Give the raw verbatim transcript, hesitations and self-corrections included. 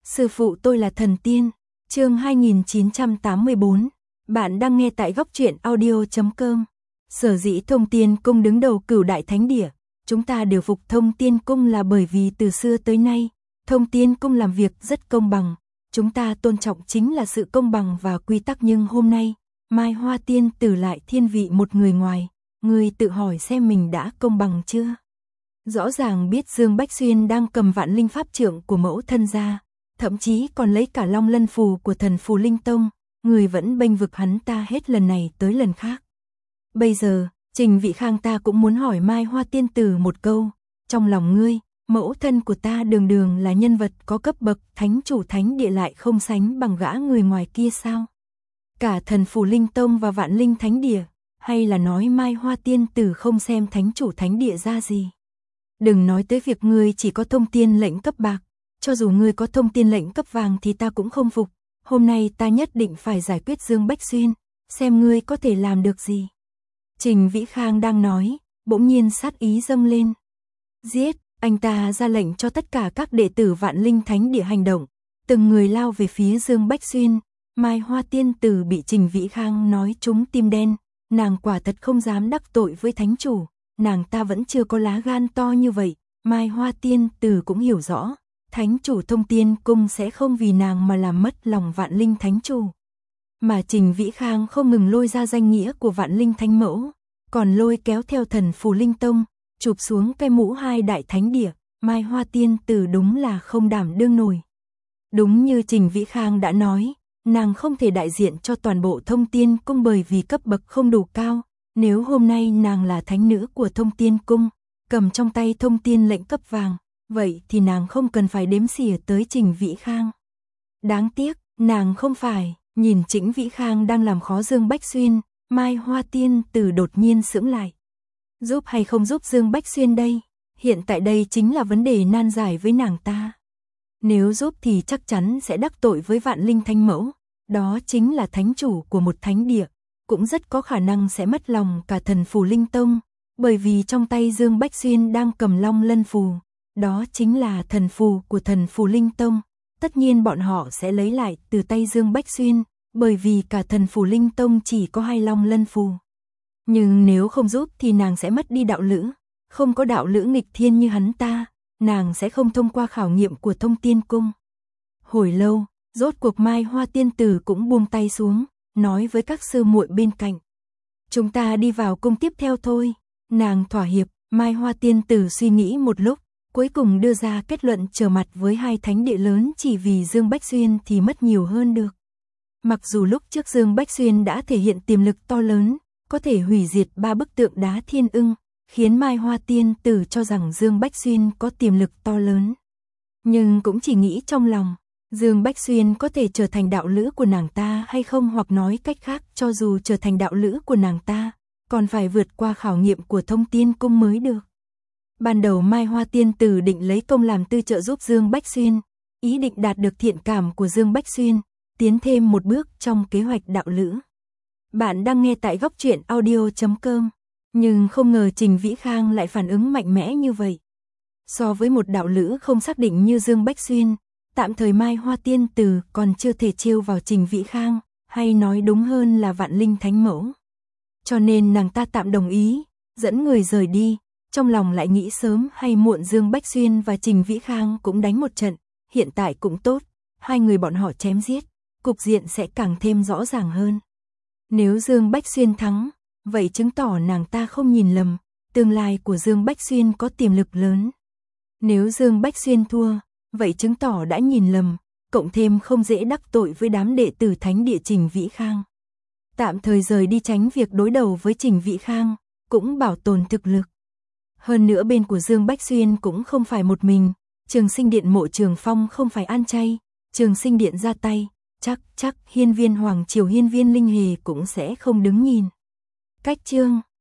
Sư phụ tôi là thần tiên. Chương hai nghìn chín trăm tám mươi bốn. Bạn đang nghe tại góc truyện audio chấm com. Sở dĩ Thông Tiên Cung đứng đầu Cửu Đại Thánh Địa, chúng ta đều phục Thông Tiên Cung là bởi vì từ xưa tới nay, Thông Tiên Cung làm việc rất công bằng. Chúng ta tôn trọng chính là sự công bằng và quy tắc, nhưng hôm nay, Mai Hoa Tiên Tử lại thiên vị một người ngoài. Người tự hỏi xem mình đã công bằng chưa? Rõ ràng biết Dương Bách Xuyên đang cầm Vạn Linh Pháp Trượng của mẫu thân ra, thậm chí còn lấy cả Long Lân Phù của thần Phù Linh Tông, người vẫn bênh vực hắn ta hết lần này tới lần khác. Bây giờ, Trình Vị Khang ta cũng muốn hỏi Mai Hoa Tiên Tử một câu, trong lòng ngươi, mẫu thân của ta đường đường là nhân vật có cấp bậc thánh chủ thánh địa lại không sánh bằng gã người ngoài kia sao? Cả thần Phù Linh Tông và Vạn Linh Thánh Địa, hay là nói Mai Hoa Tiên Tử không xem thánh chủ thánh địa ra gì? Đừng nói tới việc ngươi chỉ có thông tiên lệnh cấp bạc, cho dù ngươi có thông tiên lệnh cấp vàng thì ta cũng không phục. Hôm nay ta nhất định phải giải quyết Dương Bách Xuyên, xem ngươi có thể làm được gì. Trình Vĩ Khang đang nói, bỗng nhiên sát ý dâng lên. Giết, anh ta ra lệnh cho tất cả các đệ tử Vạn Linh Thánh Địa hành động, từng người lao về phía Dương Bách Xuyên. Mai Hoa Tiên Tử bị Trình Vĩ Khang nói trúng tim đen, nàng quả thật không dám đắc tội với thánh chủ, nàng ta vẫn chưa có lá gan to như vậy. Mai Hoa Tiên Tử cũng hiểu rõ, thánh chủ Thông Tiên Cung sẽ không vì nàng mà làm mất lòng Vạn Linh Thánh Chủ. Mà Trình Vĩ Khang không ngừng lôi ra danh nghĩa của Vạn Linh Thánh Mẫu, còn lôi kéo theo thần Phù Linh Tông, chụp xuống cái mũ hai đại thánh địa. Mai Hoa Tiên Tử đúng là không đảm đương nổi. Đúng như Trình Vĩ Khang đã nói, nàng không thể đại diện cho toàn bộ Thông Tiên Cung bởi vì cấp bậc không đủ cao. Nếu hôm nay nàng là thánh nữ của Thông Tiên Cung, cầm trong tay thông tiên lệnh cấp vàng, vậy thì nàng không cần phải đếm xỉa tới Trình Vĩ Khang. Đáng tiếc, nàng không phải. Nhìn Trình Vĩ Khang đang làm khó Dương Bách Xuyên, Mai Hoa Tiên Tử đột nhiên sững lại. Giúp hay không giúp Dương Bách Xuyên đây? Hiện tại đây chính là vấn đề nan giải với nàng ta. Nếu giúp thì chắc chắn sẽ đắc tội với Vạn Linh Thánh Mẫu, đó chính là thánh chủ của một thánh địa, cũng rất có khả năng sẽ mất lòng cả thần Phù Linh Tông, bởi vì trong tay Dương Bách Xuyên đang cầm Long Lân Phù, đó chính là thần phù của thần Phù Linh Tông. Tất nhiên bọn họ sẽ lấy lại từ tay Dương Bách Xuyên, bởi vì cả thần Phù Linh Tông chỉ có hai Long Lân Phù. Nhưng nếu không giúp thì nàng sẽ mất đi đạo lữ, không có đạo lữ nghịch thiên như hắn ta, nàng sẽ không thông qua khảo nghiệm của Thông Tiên Cung. Hồi lâu, rốt cuộc Mai Hoa Tiên Tử cũng buông tay xuống, nói với các sư muội bên cạnh. Chúng ta đi vào cung tiếp theo thôi. Nàng thỏa hiệp. Mai Hoa Tiên Tử suy nghĩ một lúc, cuối cùng đưa ra kết luận trở mặt với hai thánh địa lớn chỉ vì Dương Bách Xuyên thì mất nhiều hơn được. Mặc dù lúc trước Dương Bách Xuyên đã thể hiện tiềm lực to lớn, có thể hủy diệt ba bức tượng đá thiên ưng, khiến Mai Hoa Tiên Tử cho rằng Dương Bách Xuyên có tiềm lực to lớn. Nhưng cũng chỉ nghĩ trong lòng, Dương Bách Xuyên có thể trở thành đạo lữ của nàng ta hay không, hoặc nói cách khác, cho dù trở thành đạo lữ của nàng ta, còn phải vượt qua khảo nghiệm của Thông Tiên Cung mới được. Ban đầu Mai Hoa Tiên Tử định lấy công làm tư trợ giúp Dương Bách Xuyên, ý định đạt được thiện cảm của Dương Bách Xuyên, tiến thêm một bước trong kế hoạch đạo lữ. Bạn đang nghe tại góc truyện audio chấm com, nhưng không ngờ Trình Vĩ Khang lại phản ứng mạnh mẽ như vậy. So với một đạo lữ không xác định như Dương Bách Xuyên, tạm thời Mai Hoa Tiên Tử còn chưa thể trêu vào Trình Vĩ Khang, hay nói đúng hơn là Vạn Linh Thánh Mẫu. Cho nên nàng ta tạm đồng ý, dẫn người rời đi, trong lòng lại nghĩ sớm hay muộn Dương Bách Xuyên và Trình Vĩ Khang cũng đánh một trận, hiện tại cũng tốt, hai người bọn họ chém giết, cục diện sẽ càng thêm rõ ràng hơn. Nếu Dương Bách Xuyên thắng, vậy chứng tỏ nàng ta không nhìn lầm, tương lai của Dương Bách Xuyên có tiềm lực lớn. Nếu Dương Bách Xuyên thua, vậy chứng tỏ đã nhìn lầm, cộng thêm không dễ đắc tội với đám đệ tử thánh địa Trình Vĩ Khang. Tạm thời rời đi tránh việc đối đầu với Trình Vĩ Khang, cũng bảo tồn thực lực. Hơn nữa bên của Dương Bách Xuyên cũng không phải một mình, Trường Sinh Điện Mộ Trường Phong không phải ăn chay, Trường Sinh Điện ra tay, chắc chắc Hiên Viên Hoàng Triều Hiên Viên Linh Hề cũng sẽ không đứng nhìn. Cách chương